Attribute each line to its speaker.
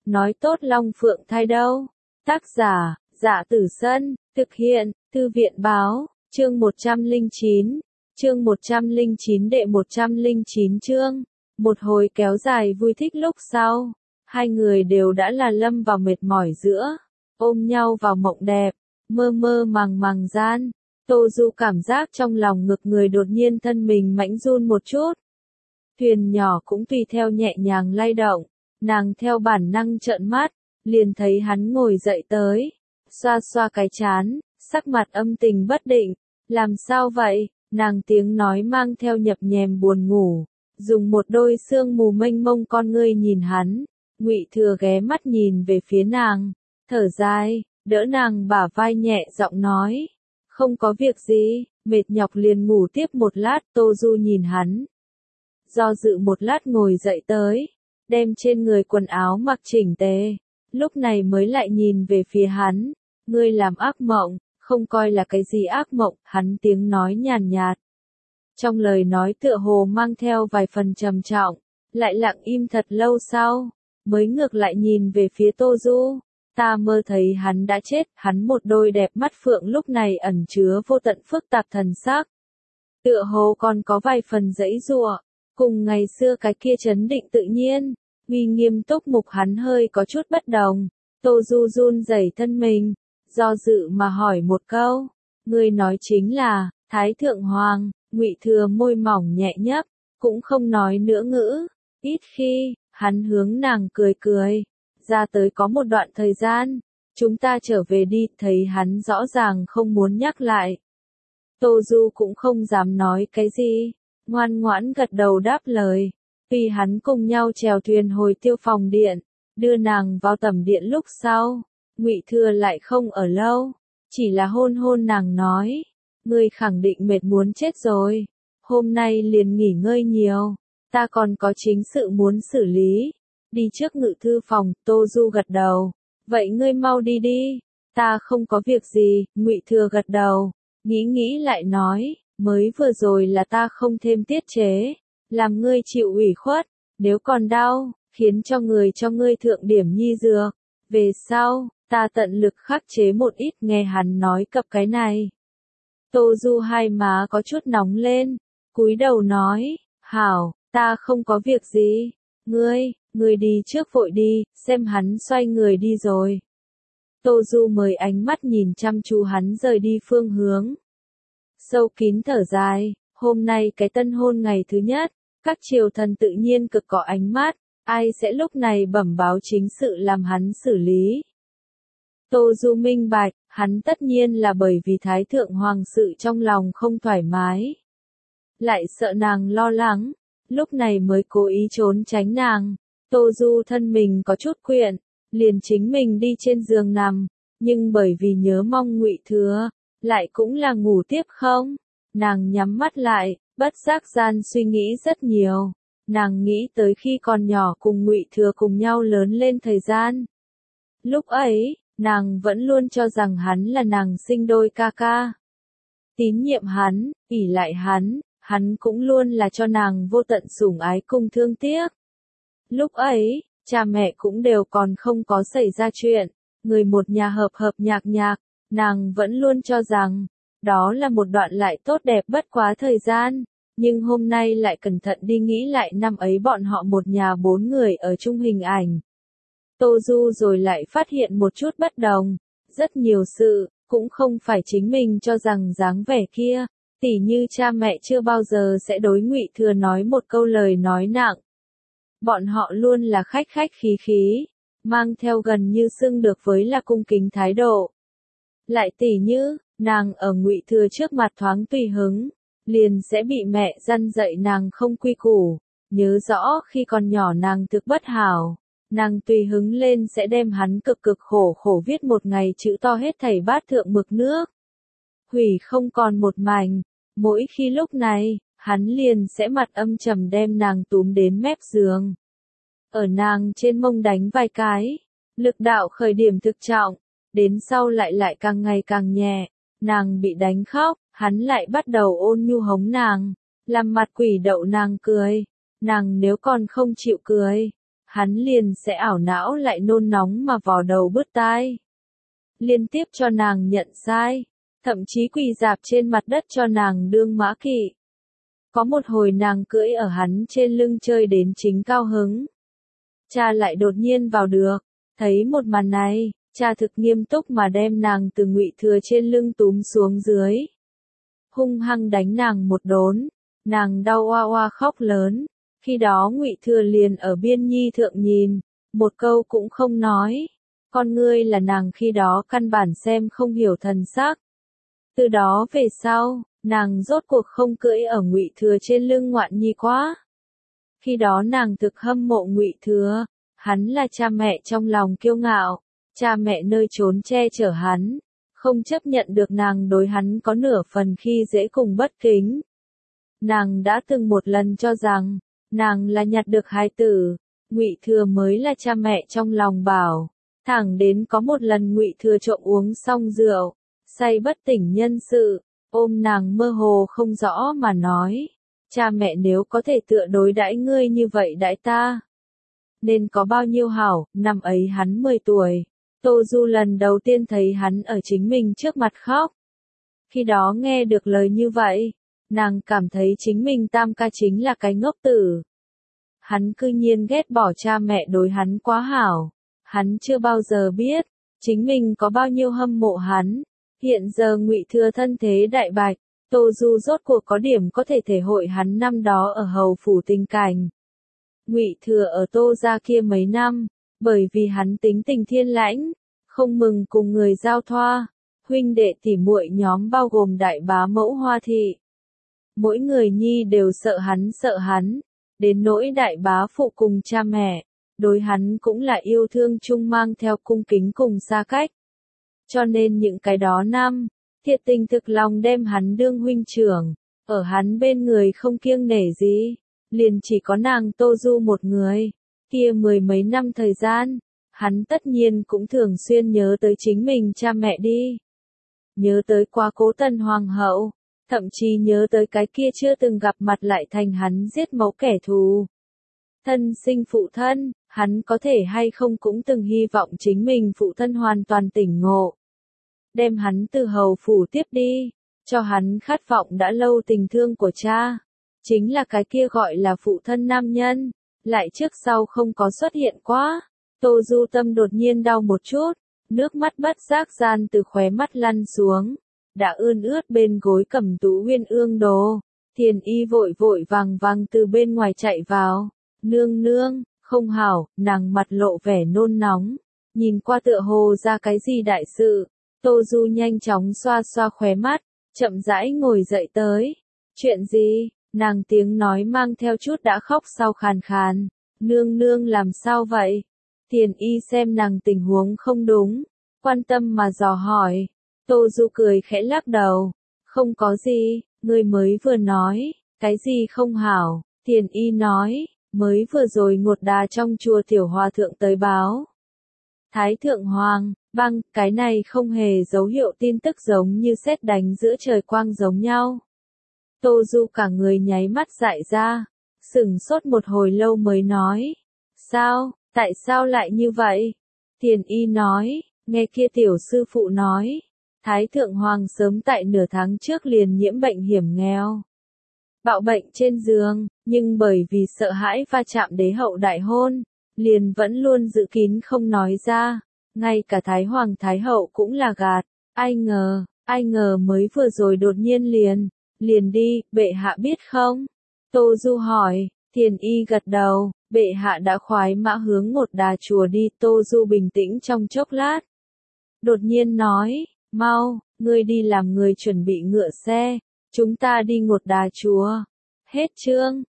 Speaker 1: nói tốt Long Phượng thai đâu. Tác giả, Dạ Tử Sân, thực hiện, Thư viện báo, chương 109, chương 109 đệ 109 chương. Một hồi kéo dài vui thích lúc sau, hai người đều đã là lâm vào mệt mỏi giữa, ôm nhau vào mộng đẹp, mơ mơ màng màng gian. Tô Du cảm giác trong lòng ngực người đột nhiên thân mình mãnh run một chút. Thuyền nhỏ cũng tùy theo nhẹ nhàng lay động, nàng theo bản năng trợn mắt, liền thấy hắn ngồi dậy tới, xoa xoa cái trán, sắc mặt âm tình bất định, làm sao vậy, nàng tiếng nói mang theo nhập nhèm buồn ngủ, dùng một đôi sương mù mênh mông con ngươi nhìn hắn, Ngụy Thừa ghé mắt nhìn về phía nàng, thở dài, đỡ nàng bả vai nhẹ giọng nói, không có việc gì, mệt nhọc liền ngủ tiếp một lát. Tô Du nhìn hắn, do dự một lát ngồi dậy tới, đem trên người quần áo mặc chỉnh tề, lúc này mới lại nhìn về phía hắn, ngươi làm ác mộng, không coi là cái gì ác mộng, hắn tiếng nói nhàn nhạt. Trong lời nói tựa hồ mang theo vài phần trầm trọng, lại lặng im thật lâu sau, mới ngược lại nhìn về phía Tô Du. Ta mơ thấy hắn đã chết, hắn một đôi đẹp mắt phượng lúc này ẩn chứa vô tận phức tạp thần sắc. Tựa hồ còn có vài phần giãy giụa, cùng ngày xưa cái kia trấn định tự nhiên, uy nghiêm túc mục hắn hơi có chút bất đồng. Tô Du run rẩy thân mình, do dự mà hỏi một câu, ngươi nói chính là Thái Thượng Hoàng. Ngụy Thừa môi mỏng nhẹ nhấp, cũng không nói nữa ngữ, ít khi, hắn hướng nàng cười cười, ra tới có một đoạn thời gian, chúng ta trở về đi, thấy hắn rõ ràng không muốn nhắc lại. Tô Du cũng không dám nói cái gì, ngoan ngoãn gật đầu đáp lời, vì hắn cùng nhau chèo thuyền hồi Tiêu Phòng điện, đưa nàng vào tẩm điện lúc sau, Ngụy Thừa lại không ở lâu, chỉ là hôn hôn nàng nói, ngươi khẳng định mệt muốn chết rồi, hôm nay liền nghỉ ngơi nhiều, ta còn có chính sự muốn xử lý, đi trước ngự thư phòng. Tô Du gật đầu, vậy ngươi mau đi đi, ta không có việc gì. Ngụy Thừa gật đầu, nghĩ nghĩ lại nói, mới vừa rồi là ta không thêm tiết chế, làm ngươi chịu ủy khuất, nếu còn đau, khiến cho ngươi thượng điểm nhi dược, về sau, ta tận lực khắc chế một ít. Nghe hắn nói cập cái này, Tô Du hai má có chút nóng lên, cúi đầu nói, hảo, ta không có việc gì, ngươi đi trước vội đi, xem hắn xoay người đi rồi. Tô Du mời ánh mắt nhìn chăm chú hắn rời đi phương hướng. Sâu kín thở dài, hôm nay cái tân hôn ngày thứ nhất, các triều thần tự nhiên cực có ánh mắt, ai sẽ lúc này bẩm báo chính sự làm hắn xử lý. Tô Du minh bạch, hắn tất nhiên là bởi vì Thái Thượng Hoàng sự trong lòng không thoải mái. Lại sợ nàng lo lắng, lúc này mới cố ý trốn tránh nàng. Tô Du thân mình có chút quyện, liền chính mình đi trên giường nằm, nhưng bởi vì nhớ mong Ngụy Thừa, lại cũng là ngủ tiếp không. Nàng nhắm mắt lại, bất giác gian suy nghĩ rất nhiều. Nàng nghĩ tới khi còn nhỏ cùng Ngụy Thừa cùng nhau lớn lên thời gian. Lúc ấy, nàng vẫn luôn cho rằng hắn là nàng sinh đôi ca ca. Tín nhiệm hắn, ỷ lại hắn cũng luôn là cho nàng vô tận sủng ái cùng thương tiếc. Lúc ấy, cha mẹ cũng đều còn không có xảy ra chuyện, người một nhà hợp nhạc, nàng vẫn luôn cho rằng, đó là một đoạn lại tốt đẹp bất quá thời gian, nhưng hôm nay lại cẩn thận đi nghĩ lại năm ấy bọn họ một nhà 4 người ở chung hình ảnh. Tô Du rồi lại phát hiện một chút bất đồng, rất nhiều sự, cũng không phải chính mình cho rằng dáng vẻ kia, tỉ như cha mẹ chưa bao giờ sẽ đối Ngụy Thừa nói một câu lời nói nặng. Bọn họ luôn là khách khí, mang theo gần như xưng được với là cung kính thái độ. Lại tỉ như, nàng ở Ngụy Thừa trước mặt thoáng tùy hứng, liền sẽ bị mẹ răn dạy nàng không quy củ, nhớ rõ khi còn nhỏ nàng thực bất hảo. Nàng tùy hứng lên sẽ đem hắn cực khổ viết một ngày chữ to hết thảy bát thượng mực nước. Hủy không còn một mảnh, mỗi khi lúc này, hắn liền sẽ mặt âm trầm đem nàng túm đến mép giường. Ở nàng trên mông đánh vài cái, lực đạo khởi điểm thực trọng, đến sau lại càng ngày càng nhẹ, nàng bị đánh khóc, hắn lại bắt đầu ôn nhu hống nàng, làm mặt quỷ đậu nàng cười, nàng nếu còn không chịu cười. hắn liền sẽ ảo não lại nôn nóng mà vò đầu bứt tai. Liên tiếp cho nàng nhận sai, thậm chí quỳ rạp trên mặt đất cho nàng đương mã kỵ. Có một hồi nàng cưỡi ở hắn trên lưng chơi đến chính cao hứng. Cha lại đột nhiên vào được, thấy một màn này, cha thực nghiêm túc mà đem nàng từ Ngụy Thừa trên lưng túm xuống dưới. Hung hăng đánh nàng một đốn, nàng đau oa oa khóc lớn, khi đó Ngụy Thừa liền ở biên nhi thượng nhìn, một câu cũng không nói. Con ngươi là nàng khi đó căn bản xem không hiểu thần sắc. Từ đó về sau, nàng rốt cuộc không cưỡi ở Ngụy Thừa trên lưng Ngoạn Nhi quá. Khi đó nàng thực hâm mộ Ngụy Thừa, hắn là cha mẹ trong lòng kiêu ngạo, cha mẹ nơi trốn che chở hắn, không chấp nhận được nàng đối hắn có nửa phần khi dễ cùng bất kính. Nàng đã từng một lần cho rằng, nàng là nhặt được hài tử, Ngụy Thừa mới là cha mẹ trong lòng bảo. Thẳng đến có một lần Ngụy Thừa trộm uống xong rượu, say bất tỉnh nhân sự, ôm nàng mơ hồ không rõ mà nói, cha mẹ nếu có thể tựa đối đãi ngươi như vậy đãi ta, nên có bao nhiêu hảo. Năm ấy hắn 10 tuổi, Tô Du lần đầu tiên thấy hắn ở chính mình trước mặt khóc. Khi đó nghe được lời như vậy, nàng cảm thấy chính mình tam ca chính là cái ngốc tử. Hắn cư nhiên ghét bỏ cha mẹ đối hắn quá hảo. Hắn chưa bao giờ biết, chính mình có bao nhiêu hâm mộ hắn. Hiện giờ Ngụy Thừa thân thế đại bạch, Tô Du rốt cuộc có điểm có thể thể hội hắn năm đó ở hầu phủ tình cảnh. Ngụy Thừa ở Tô gia kia mấy năm, bởi vì hắn tính tình thiên lãnh, không mừng cùng người giao thoa, huynh đệ tỉ muội nhóm bao gồm đại bá mẫu Hoa thị. Mỗi người nhi đều sợ hắn, đến nỗi đại bá phụ cùng cha mẹ. Đối hắn cũng là yêu thương chung mang theo cung kính cùng xa cách. Cho nên những cái đó năm, thiệt tình thực lòng đem hắn đương huynh trưởng, ở hắn bên người không kiêng nể gì, liền chỉ có nàng Tô Du một người. Kia 10 mấy năm thời gian, hắn tất nhiên cũng thường xuyên nhớ tới chính mình cha mẹ đi. Nhớ tới quá cố Tần Hoàng hậu, thậm chí nhớ tới cái kia chưa từng gặp mặt lại thành hắn giết mẫu kẻ thù. Thân sinh phụ thân, hắn có thể hay không cũng từng hy vọng chính mình phụ thân hoàn toàn tỉnh ngộ. Đem hắn từ hầu phủ tiếp đi, cho hắn khát vọng đã lâu tình thương của cha. Chính là cái kia gọi là phụ thân nam nhân, lại trước sau không có xuất hiện quá. Tô Du tâm đột nhiên đau một chút, nước mắt bất giác gian từ khóe mắt lăn xuống, đã ươn ướt bên gối Cẩm Tú Uyên ương đồ. Thiền Y vội vội vàng vàng từ bên ngoài chạy vào. Nương nương, không hảo, nàng mặt lộ vẻ nôn nóng, nhìn qua tựa hồ ra cái gì đại sự. Tô Du nhanh chóng xoa xoa khóe mắt, chậm rãi ngồi dậy tới. Chuyện gì? Nàng tiếng nói mang theo chút đã khóc sau khàn khàn. Nương nương làm sao vậy? Thiền Y xem nàng tình huống không đúng, quan tâm mà dò hỏi. Tô Du cười khẽ lắc đầu. Không có gì, ngươi mới vừa nói, cái gì không hảo? Thiền Y nói. Mới vừa rồi ngột đà trong chùa tiểu hòa thượng tới báo. Thái thượng hoàng, băng, cái này không hề dấu hiệu tin tức giống như sét đánh giữa trời quang giống nhau. Tô Du cả người nháy mắt dại ra, sửng sốt một hồi lâu mới nói. Sao, tại sao lại như vậy? Thiền Y nói, nghe kia tiểu sư phụ nói. Thái thượng hoàng sớm tại nửa tháng trước liền nhiễm bệnh hiểm nghèo. Bạo bệnh trên giường, nhưng bởi vì sợ hãi va chạm đế hậu đại hôn, liền vẫn luôn giữ kín không nói ra, ngay cả Thái Hoàng Thái Hậu cũng là gạt, ai ngờ mới vừa rồi đột nhiên liền đi, bệ hạ biết không? Tô Du hỏi, Thiền Y gật đầu, bệ hạ đã khoái mã hướng Ngột Đà chùa đi. Tô Du bình tĩnh trong chốc lát, đột nhiên nói, mau, ngươi đi làm người chuẩn bị ngựa xe. Chúng ta đi Ngột Đà chùa. Hết chương.